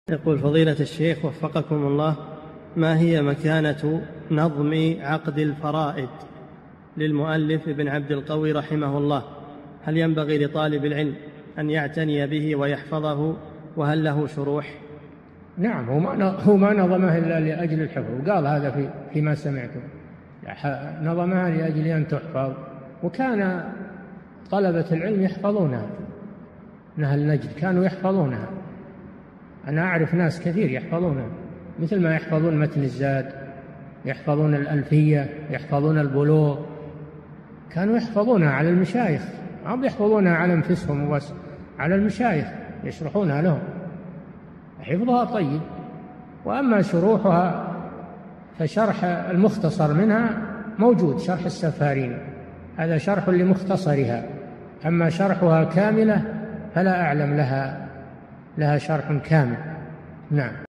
يقول فضيلة الشيخ وفقكم الله، ما هي مكانة نظم عقد الفرائض للمؤلف ابن عبد القوي رحمه الله؟ هل ينبغي لطالب العلم أن يعتني به ويحفظه، وهل له شروح؟ نعم، هو ما نظمها إلا لأجل الحفظ، وقال هذا فيما سمعته، نظمها لأجل أن تحفظ، وكان طلبة العلم يحفظونها من أهل نجد، كانوا يحفظونها. أنا أعرف ناس كثير يحفظونها، مثل ما يحفظون متن الزاد، يحفظون الألفية، يحفظون البلوغ، كانوا يحفظونها على المشايخ، هم يحفظونها على أنفسهم وبس، على المشايخ يشرحونها لهم، حفظها طيب. وأما شروحها فشرح المختصر منها موجود، شرح السفارين، هذا شرح لمختصرها، أما شرحها كاملة فلا أعلم لها شرح كامل. نعم.